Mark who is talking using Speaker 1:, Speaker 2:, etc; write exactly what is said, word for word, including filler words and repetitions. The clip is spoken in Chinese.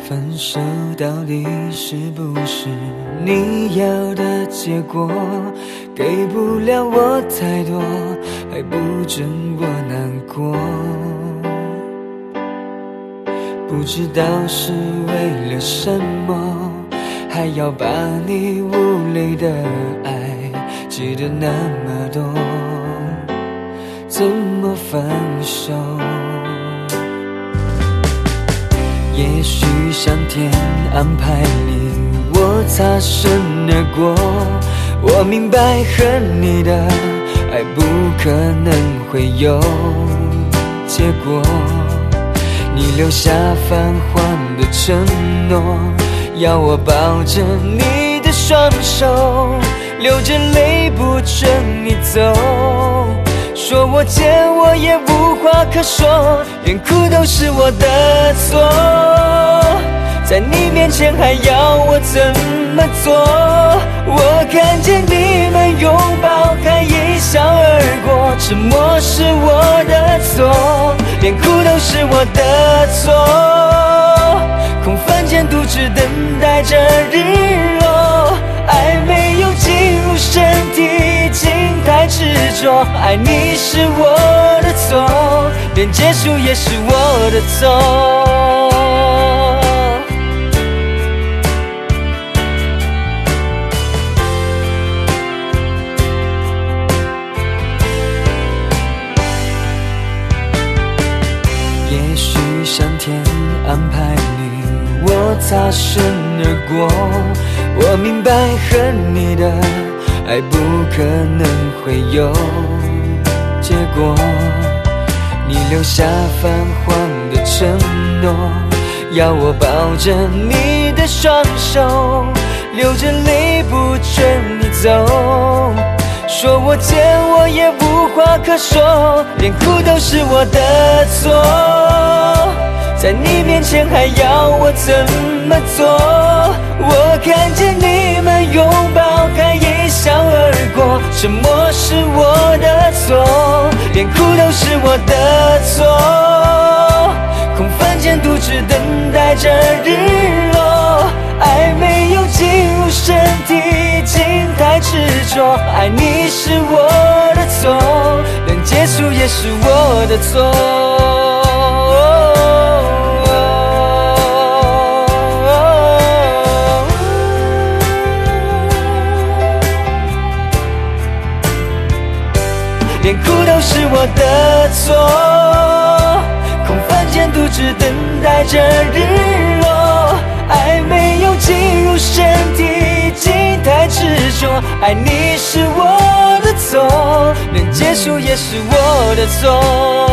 Speaker 1: 分手到底是不是你要的结果？给不了我太多，还不准我难过。不知道是为了什么，还要把你无理的爱记得那么多，怎么分手？也许上天安排你我擦身而过，我明白和你的爱不可能会有结果。你留下泛黄的承诺，要我抱着你的双手，流着泪不准你走，说我贱我也无话可说，连哭都是我的错，在你面前还要我怎么做？我看见你们拥抱还一笑而过，沉默是我的错，连哭都是我的错，空房间独自等待着日落，爱没有进入身体，竟太执着，爱你是我的错，连结束也是我的错。也许上天安排你我擦身而过，我明白和你的爱不可能会有结果。你留下泛黄的承诺，要我抱着你的双手，流着泪不准你走，说我贱我也无话可说，连哭都是我的错，在你面前还要我怎么做？我看见你们拥抱还一笑而过，沉默是我的错，连哭都是我的错，空房间独自等待着日落，爱没有进入身体，竟太执着，爱你是我的错，连结束也是我的错。连哭都是我的错，空房间独自等待着日落，爱没有进入身体，竟太执着，爱你是我的错，连结束也是我的错。